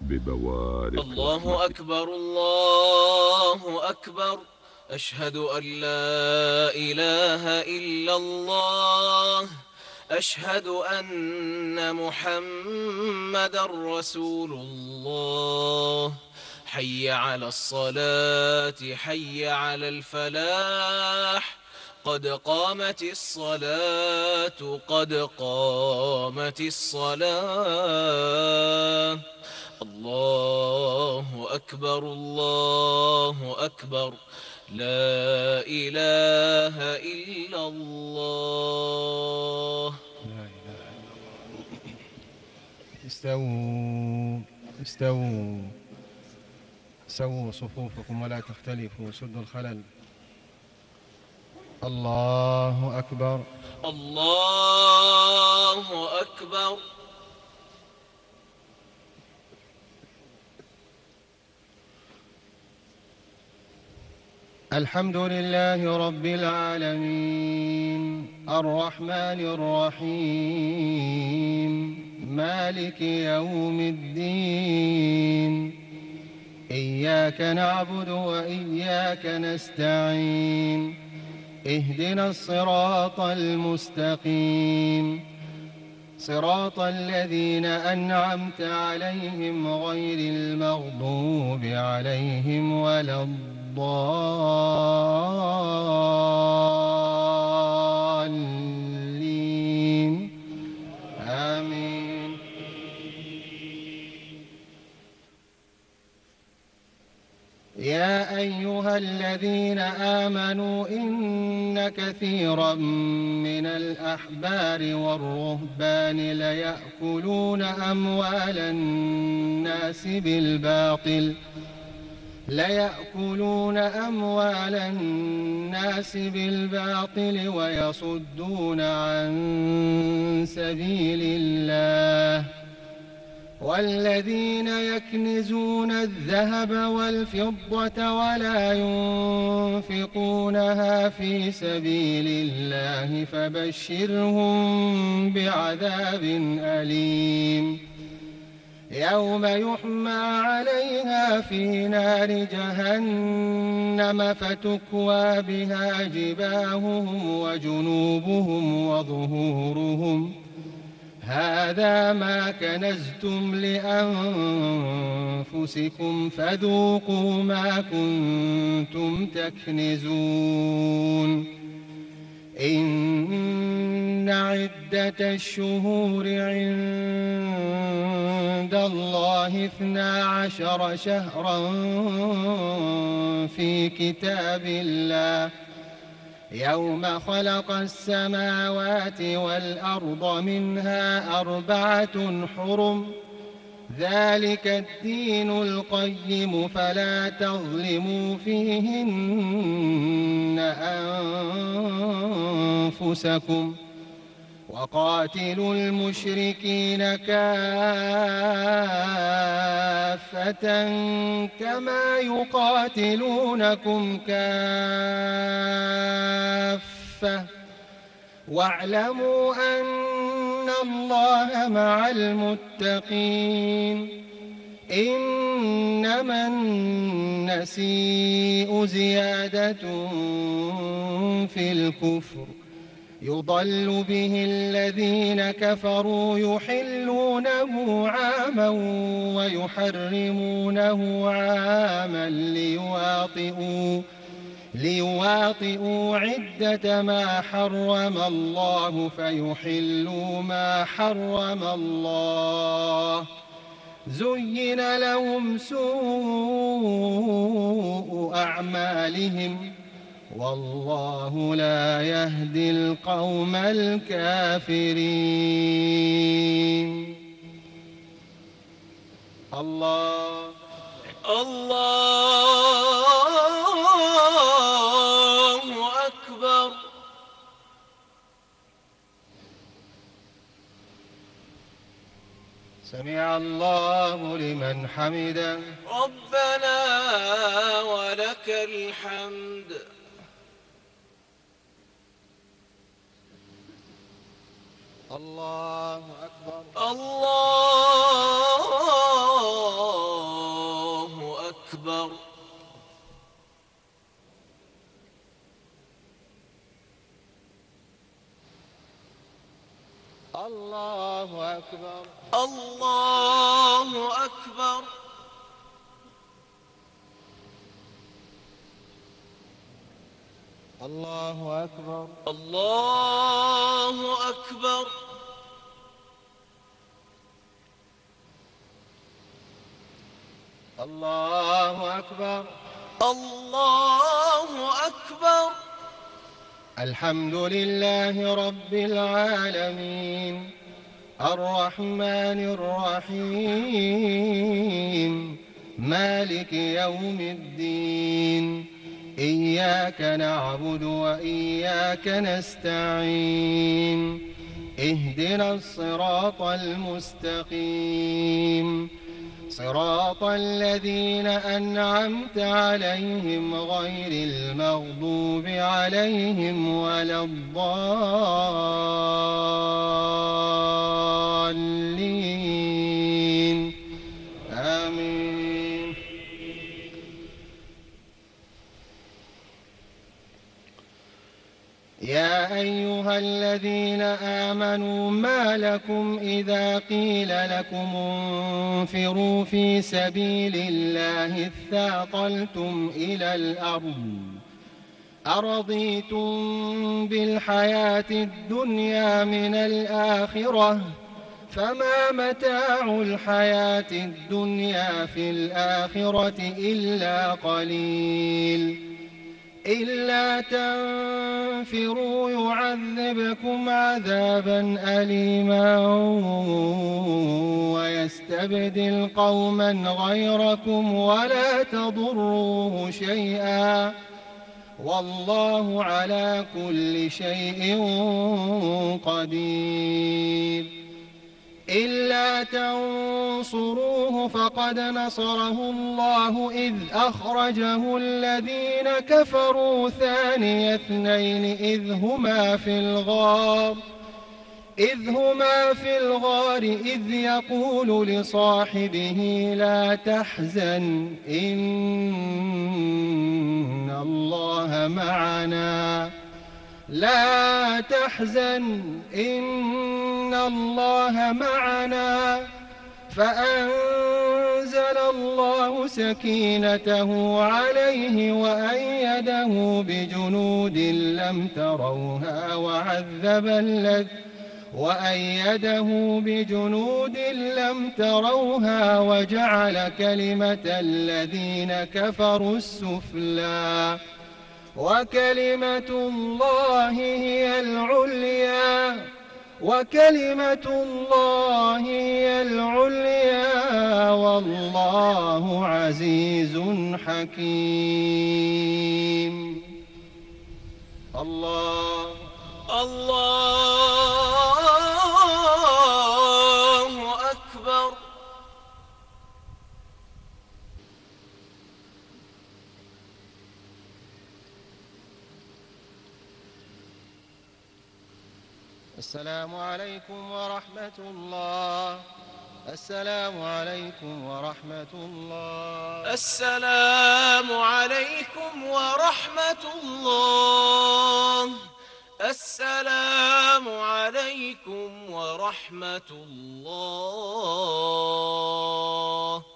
ببوارق الله رحمته. أكبر الله أكبر. أشهد أن لا إله إلا الله. أشهد أن محمد رسول الله. حي على الصلاة حي على الفلاح. قد قامت الصلاة قد قامت الصلاة. الله أكبر الله أكبر. لا إله إلا الله. لا إله إلا الله. استووا استووا سووا صفوفكم ولا تختلفوا، سدوا الخلل. الله أكبر. الله أكبر. الحمد لله رب العالمين، الرحمن الرحيم، مالك يوم الدين. إياك نعبد وإياك نستعين، اهدنا الصراط المستقيم، صراط الذين أنعمت عليهم غير المغضوب عليهم ولا الضالين. آمين. يا أيها الذين آمنوا إن كثيرا من الأحبار والرهبان ليأكلون أموال الناس بالباطل ويصدون عن سبيل الله. والذين يكنزون الذهب والفضة ولا ينفقونها في سبيل الله فبشرهم بعذاب أليم. يوم يحمى عليها في نار جهنم فتكوى بها جباههم وجنوبهم وظهورهم، هذا ما كنزتم لأنفسكم فذوقوا ما كنتم تكنزون. إن عدة الشهور عند الله 12 شهرا في كتاب الله يوم خلق السماوات والأرض منها 4 حرم، ذلك الدين القيم فلا تظلموا فيهن أنفسكم، وقاتلوا المشركين كافة كما يقاتلونكم كافة، واعلموا أن الله مع المتقين. إنما النسيء زيادة في الكفر، يضل به الذين كفروا يحلونه عاما ويحرمونه عاما ليواطئوا عدة ما حرم الله فيحلوا ما حرم الله. زين لهم سوء أعمالهم والله لا يهدي القوم الكافرين. الله أكبر. سمع الله لمن حمده. ربنا ولك الحمد. الله أكبر. الله الله أكبر. الله أكبر. الله أكبر. الله أكبر. الله أكبر. الله أكبر. الحمد لله رب العالمين الرحمن الرحيم مالك يوم الدين إياك نعبد وإياك نستعين اهدنا الصراط المستقيم صراط الذين أنعمت عليهم غير المغضوب عليهم ولا الضالين آمين. يا أيها الذين آمنوا ما لكم إذا قيل لكم انفروا في سبيل الله اثاقلتم إلى الأرض أرضيتم بالحياة الدنيا من الآخرة فما متاع الحياة الدنيا في الآخرة إلا قليل إلا تنفروا يعذبكم عذابا أليما ويستبدل قوما غيركم ولا تضروه شيئا والله على كل شيء قدير. إلا تنصروه فقد نصره الله إذ أخرجه الذين كفروا ثاني اثنين إذ هما في الغار إذ يقول لصاحبه لا تحزن إن الله معنا لا تحزن إن الله معنا فأنزل الله سكينته عليه وأيده بجنود لم تروها وجعل كلمة الذين كفروا السفلى وكلمة الله هي العليا والله عزيز حكيم. الله أكبر. السلام عليكم ورحمة الله. السلام عليكم ورحمة الله. السلام عليكم ورحمة الله. السلام عليكم ورحمة الله.